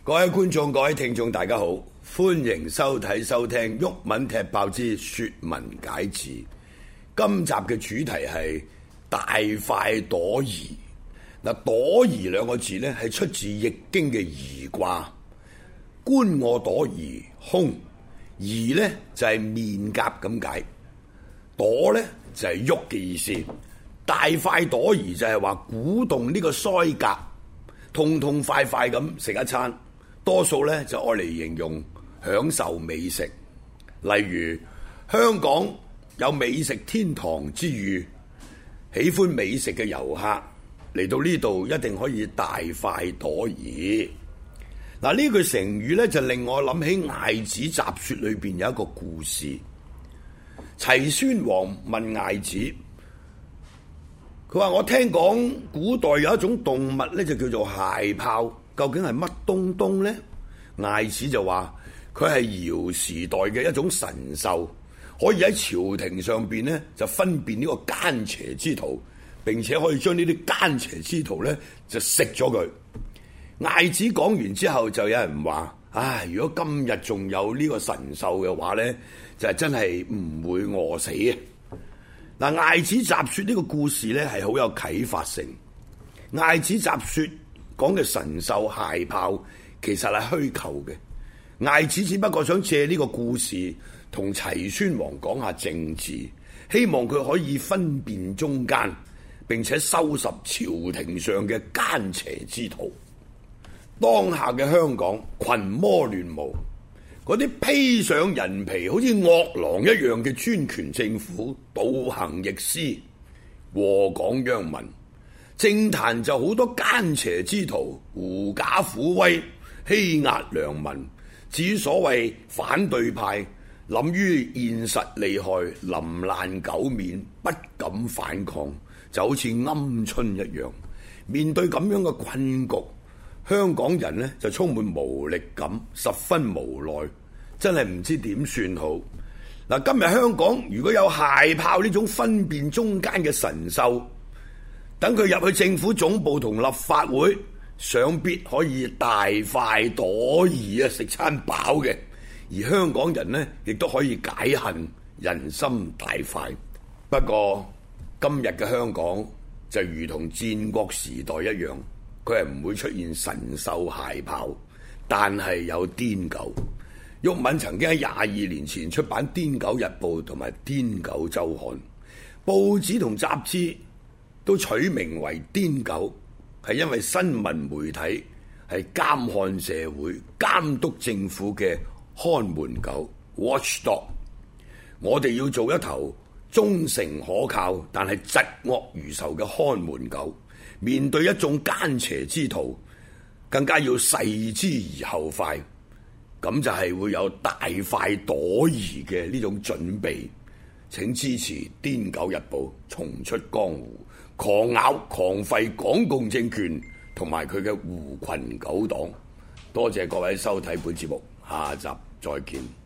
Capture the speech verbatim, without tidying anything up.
各位觀眾、各位聽眾，大家好，歡迎收睇、收聽《毓民踢爆之說文解字》。今集嘅主題係大快朵頤。嗱，朵頤兩個字呢係出自《易經》嘅頤卦，觀我朵頤空，頤呢就係面頰咁解，朵呢就係喐嘅意思。大快朵頤就係話鼓動呢個腮頰，痛痛快快咁食一餐。多數咧就愛嚟形容享受美食，例如香港有美食天堂之譽，喜歡美食嘅遊客嚟到呢度一定可以大快朵頤。嗱，呢句成語咧就令我諗起《艾子雜說》裏邊有一個故事。齊宣王問艾子，佢話：我聽講古代有一種動物咧就叫做蟹豹。究竟係乜東東呢？艾子就話佢係堯時代嘅一種神獸，可以喺朝廷上邊呢就分辨呢個奸邪之徒，並且可以將呢啲奸邪之徒呢就食咗佢。艾子講完之後，就有人話：唉，如果今日仲有呢個神獸嘅話呢，就係真係唔會餓死嘅。嗱，《艾子雜說》呢個故事呢係好有啟發性。《艾子雜說》講嘅神獸蟹豹其實係虛構嘅，艾子只不過想借呢個故事同齊宣王講下政治，希望佢可以分辨中間，並且收拾朝廷上嘅奸邪之徒。當下嘅香港群魔亂舞，嗰啲披上人皮好似惡狼一樣嘅專權政府倒行逆施，禍港殃民。政壇就好多奸邪之徒，狐假虎威，欺壓良民。至於所謂反對派，諗於現實利害，臨難苟免，不敢反抗，就好似鵪鶉一樣。面對咁樣嘅困局，香港人呢就充滿無力感，十分無奈，真係唔知點算好。嗱，今日香港如果有蟹豹呢種分辨中間嘅神獸，等佢入去政府總部同立法會，想必可以大快朵頤啊，食餐飽嘅。而香港人呢，亦都可以解恨，人心大快。不過今日嘅香港就如同戰國時代一樣，佢係唔會出現神獸蟹豹，但係有癲狗。毓民曾經喺廿二年前出版《癲狗日報》同埋《癲狗週刊》，報紙同雜誌都取名為癲狗，係因為新聞媒體係監看社會、監督政府嘅看門狗 （watchdog）。我哋要做一頭忠誠可靠，但係疾惡如仇嘅看門狗，面對一眾奸邪之徒，更加要勢之而後快，咁就係會有大快朵頤嘅呢種準備。請支持《癲狗日報》重出江湖，狂咬狂吠港共政權同埋佢嘅狐群狗黨。多謝各位收睇本節目，下集再見。